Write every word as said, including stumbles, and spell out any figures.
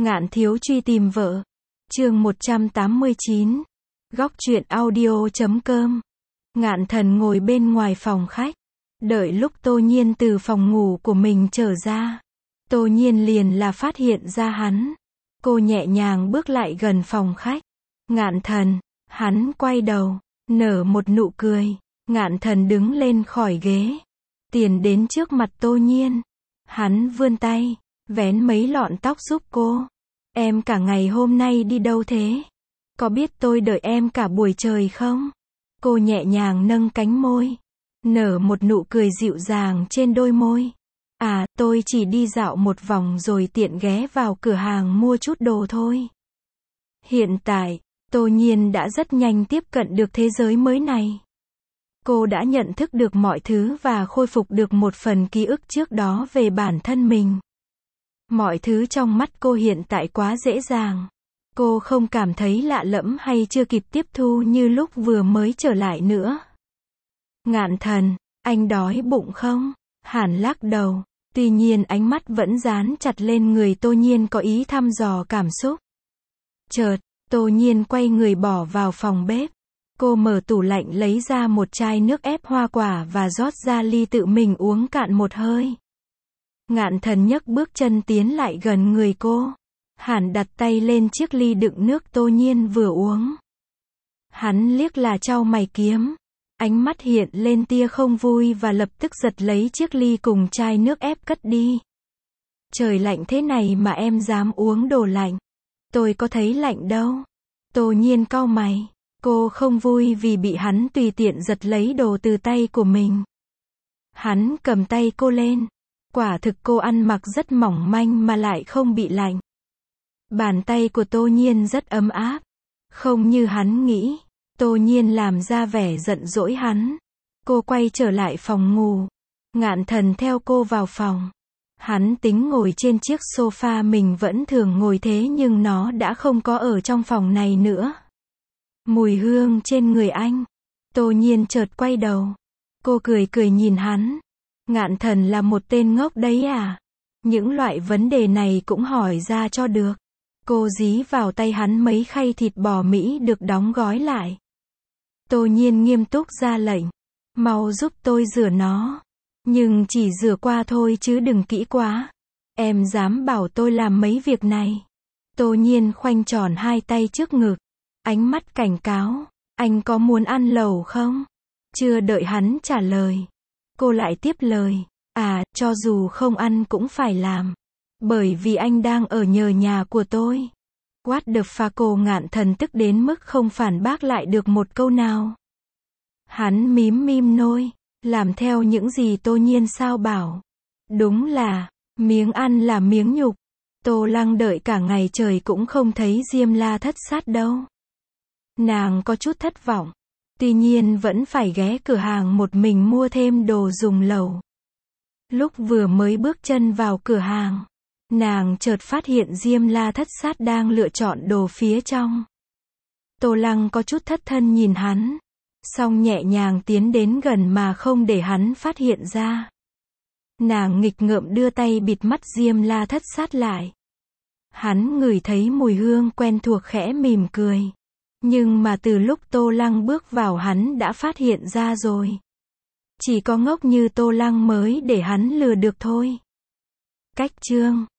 Ngạn thiếu truy tìm vợ. Chương một trăm tám mươi chín. Góc truyện audio chấm com. Ngạn thần ngồi bên ngoài phòng khách. Đợi lúc Tô Nhiên từ phòng ngủ của mình trở ra. Tô Nhiên liền là phát hiện ra hắn. Cô nhẹ nhàng bước lại gần phòng khách. Ngạn thần, hắn quay đầu, nở một nụ cười. Ngạn thần đứng lên khỏi ghế. Tiến đến trước mặt Tô Nhiên. Hắn vươn tay, vén mấy lọn tóc giúp cô. Em cả ngày hôm nay đi đâu thế? Có biết tôi đợi em cả buổi trời không? Cô nhẹ nhàng nâng cánh môi, nở một nụ cười dịu dàng trên đôi môi. À, tôi chỉ đi dạo một vòng rồi tiện ghé vào cửa hàng mua chút đồ thôi. Hiện tại, Tô Nhiên đã rất nhanh tiếp cận được thế giới mới này. Cô đã nhận thức được mọi thứ và khôi phục được một phần ký ức trước đó về bản thân mình. Mọi thứ trong mắt cô hiện tại quá dễ dàng. Cô không cảm thấy lạ lẫm hay chưa kịp tiếp thu như lúc vừa mới trở lại nữa. Ngạn thần, anh đói bụng không? Hàn lắc đầu. Tuy nhiên ánh mắt vẫn dán chặt lên người Tô Nhiên có ý thăm dò cảm xúc. Chợt, Tô Nhiên quay người bỏ vào phòng bếp. Cô mở tủ lạnh lấy ra một chai nước ép hoa quả và rót ra ly tự mình uống cạn một hơi. Ngạn thần nhấc bước chân tiến lại gần người cô. Hàn đặt tay lên chiếc ly đựng nước Tô Nhiên vừa uống. Hắn liếc là chau mày kiếm. Ánh mắt hiện lên tia không vui và lập tức giật lấy chiếc ly cùng chai nước ép cất đi. Trời lạnh thế này mà em dám uống đồ lạnh. Tôi có thấy lạnh đâu. Tô Nhiên cau mày. Cô không vui vì bị hắn tùy tiện giật lấy đồ từ tay của mình. Hắn cầm tay cô lên. Quả thực cô ăn mặc rất mỏng manh mà lại không bị lạnh. Bàn tay của Tô Nhiên rất ấm áp. Không như hắn nghĩ. Tô Nhiên làm ra vẻ giận dỗi hắn. Cô quay trở lại phòng ngủ. Ngạn thần theo cô vào phòng. Hắn tính ngồi trên chiếc sofa mình vẫn thường ngồi thế nhưng nó đã không có ở trong phòng này nữa. Mùi hương trên người anh. Tô Nhiên chợt quay đầu. Cô cười cười nhìn hắn. Ngạn thần là một tên ngốc đấy à? Những loại vấn đề này cũng hỏi ra cho được. Cô dí vào tay hắn mấy khay thịt bò Mỹ được đóng gói lại. Tô Nhiên nghiêm túc ra lệnh. Mau giúp tôi rửa nó. Nhưng chỉ rửa qua thôi chứ đừng kỹ quá. Em dám bảo tôi làm mấy việc này. Tô Nhiên khoanh tròn hai tay trước ngực. Ánh mắt cảnh cáo. Anh có muốn ăn lẩu không? Chưa đợi hắn trả lời. Cô lại tiếp lời. À, cho dù không ăn cũng phải làm. Bởi vì anh đang ở nhờ nhà của tôi. What the fuck, cô ngạn thần tức đến mức không phản bác lại được một câu nào. Hắn mím mím môi. Làm theo những gì Tô Nhiên sao bảo. Đúng là, miếng ăn là miếng nhục. Tô Lăng đợi cả ngày trời cũng không thấy Diêm La thất sát đâu. Nàng có chút thất vọng. Tuy nhiên vẫn phải ghé cửa hàng một mình mua thêm đồ dùng lẩu. Lúc vừa mới bước chân vào cửa hàng, nàng chợt phát hiện Diêm La thất sát đang lựa chọn đồ phía trong. Tô Lăng có chút thất thân nhìn hắn, song nhẹ nhàng tiến đến gần mà không để hắn phát hiện ra. Nàng nghịch ngợm đưa tay bịt mắt Diêm La thất sát lại. Hắn ngửi thấy mùi hương quen thuộc khẽ mỉm cười. Nhưng mà từ lúc Tô Lăng bước vào hắn đã phát hiện ra rồi. Chỉ có ngốc như Tô Lăng mới để hắn lừa được thôi. Cách chương